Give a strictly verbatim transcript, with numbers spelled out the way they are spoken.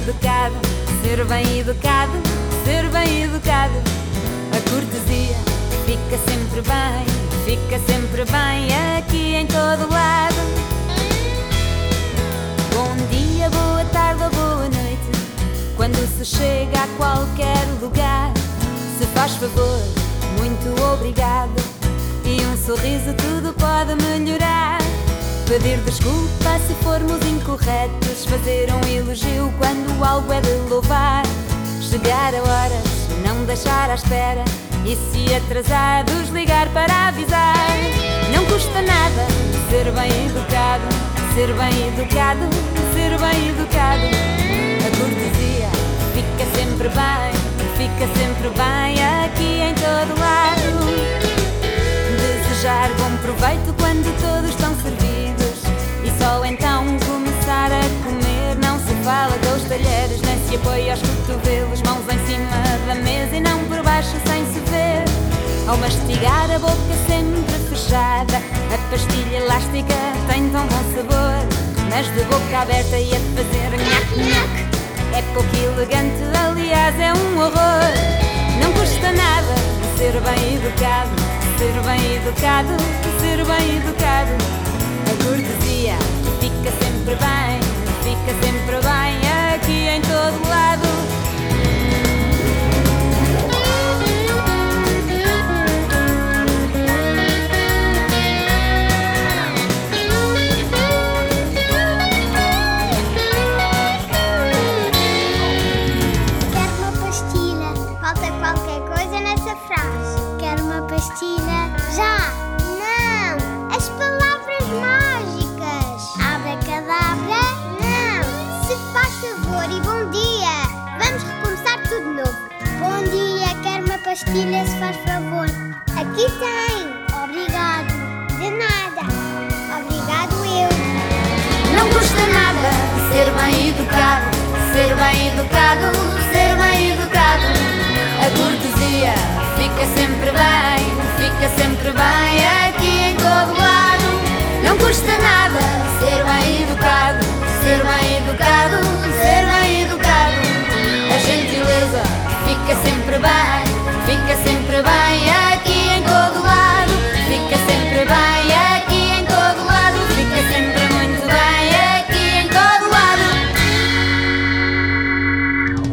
educado, ser bem educado, ser bem educado. A cortesia fica sempre bem, fica sempre bem aqui em todo lado. Bom dia, boa tarde ou boa noite, quando se chega a qualquer lugar. Se faz favor, muito obrigado, e um sorriso tudo pode melhorar. Pedir desculpa se formos incorretos, fazer um elogio quando algo é de louvar. Chegar a horas, não deixar à espera, e se atrasados ligar para avisar. Não custa nada ser bem educado, ser bem educado, ser bem educado. A cortesia fica sempre bem, fica sempre bem aqui em todo lado. Desejar bom proveito quando todos estão servidos, e só então começar a comer. Não se fala com os talheres, nem se apoia aos cotovelos, mãos em cima da mesa e não por baixo sem se ver. Ao mastigar a boca sempre fechada, a pastilha elástica tem tão bom sabor, mas de boca aberta e a fazer nhac-nhac é pouco elegante, aliás é um horror. Não custa nada ser bem educado, ser bem educado, ser bem educado. A cortesia fica sempre bem, fica sempre bem aqui em todo lado. Pastilha já! Não! As palavras mágicas! Abracadabra? Não! Se faz favor e bom dia! Vamos recomeçar tudo de novo. Bom dia, quero uma pastilha, se faz favor. Aqui tem! Obrigado! De nada! Obrigado eu! Não custa nada ser bem educado, ser bem educado, ser bem educado. A cortesia fica sempre bem, fica sempre bem aqui em todo lado. Não custa nada